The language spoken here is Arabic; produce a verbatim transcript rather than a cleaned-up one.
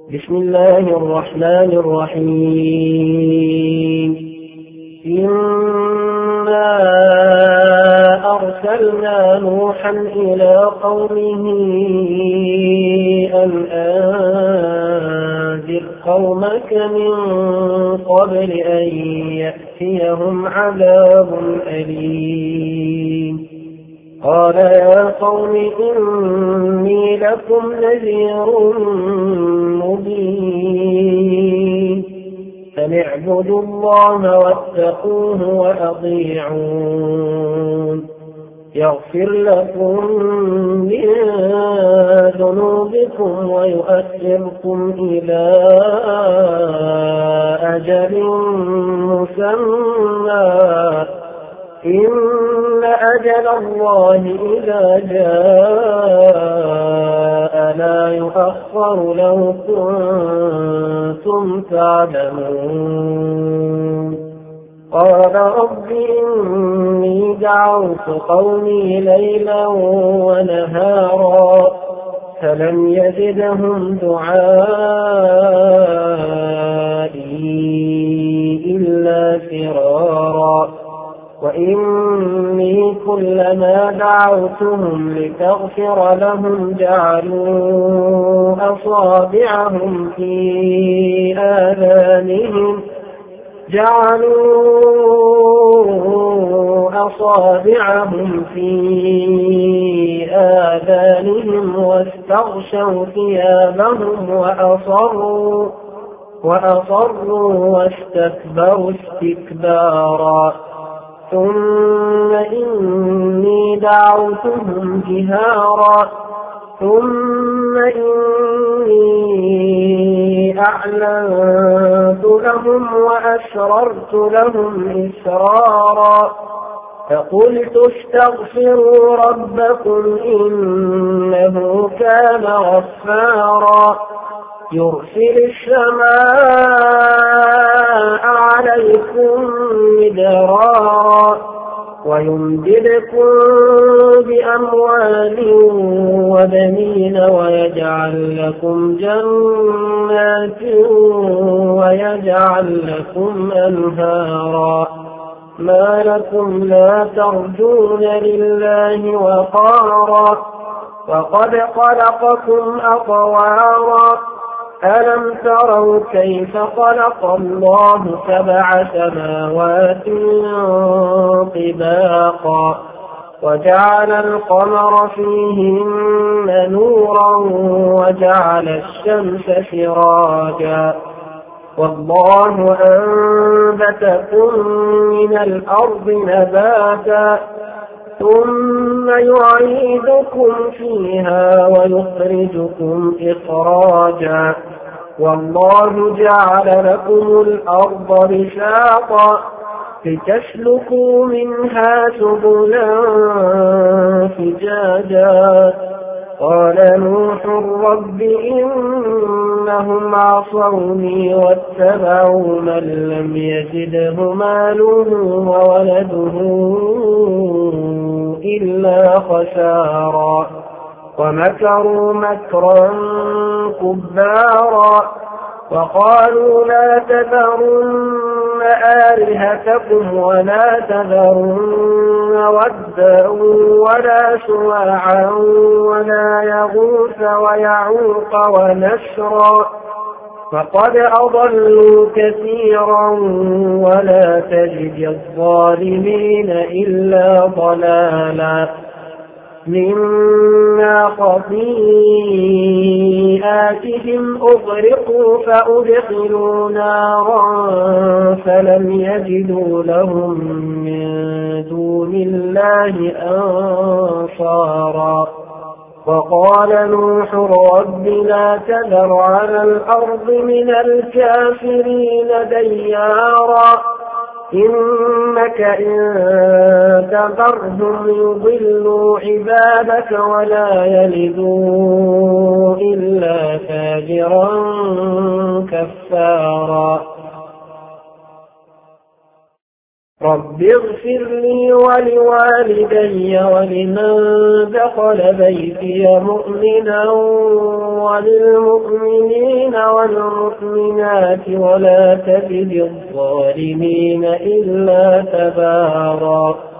بسم الله الرحمن الرحيم. إنا أرسلنا نوحا إلى قومه أن أنذر قومك من قبل أن يأتيهم عذاب أليم. قال يا قوم إني لكم نذير مبين أن اعبدوا الله واتقوه وأطيعون يغفر لكم من ذنوبكم ويؤخركم إلى أجل مسمى إن أجل الله إذا جاء لا يؤخر لو كنتم تعلمون. قال رب إني دعوت قومي ليلا ونهارا فلم يزدهم دعائي إلا فرارا وإني كلما دعوتهم لتغفر لهم جعلوا أصابعهم في آذانهم جعلوا أصابعهم في آذانهم واستغشوا ثيابهم وأصروا وأصروا واستكبروا استكبارا ثم إني دعوتهم جهارا ثم إني أعلنت لهم وأسررت لهم إسرارا فقلت استغفروا ربكم إنه كان غفارا يرسل السماء عليكم مدرارا ويمددكم بأموال وبنين ويجعل لكم جنات ويجعل لكم أنهارا ما لكم لا ترجون لله وقارا وقد خلقكم أطوارا ألم تروا كيف خلق الله سبع سماوات طباقا وجعل القمر فيهن نورا وجعل الشمس سراجا والله أنبتكم من الأرض نباتا ثم يعيدكم فيها ويخرجكم إخراجا والله جعل لكم الأرض بساطا لتسلكوا منها سبلا فجاجا قال نوح رب إنهم عصوني واتبعوا من لم يزده ماله وولده إلا خسارا ومكروا مكرا كبارا وقالوا لا تذرن آلهتكم ولا تذرن ودا ولا سواعا ولا يغوث ويعوق ونسرا فقد أضلوا كثيرا ولا تجد الظالمين إلا ضلالا مما خطيئاتهم أغرقوا فأدخلوا نارا فلم يجدوا لهم من دون الله أنصارا وقال نوح رب لا تذر على الأرض من الكافرين ديارا إنك إن تذرهم يضلوا عبادك ولا يلدوا إلا فاجرا كفارا. رب اغفر لي ولوالدي ولمن دخل بيتي مؤمنا وللمؤمنين والمؤمنات ولا تزد الظالمين إلا تبارا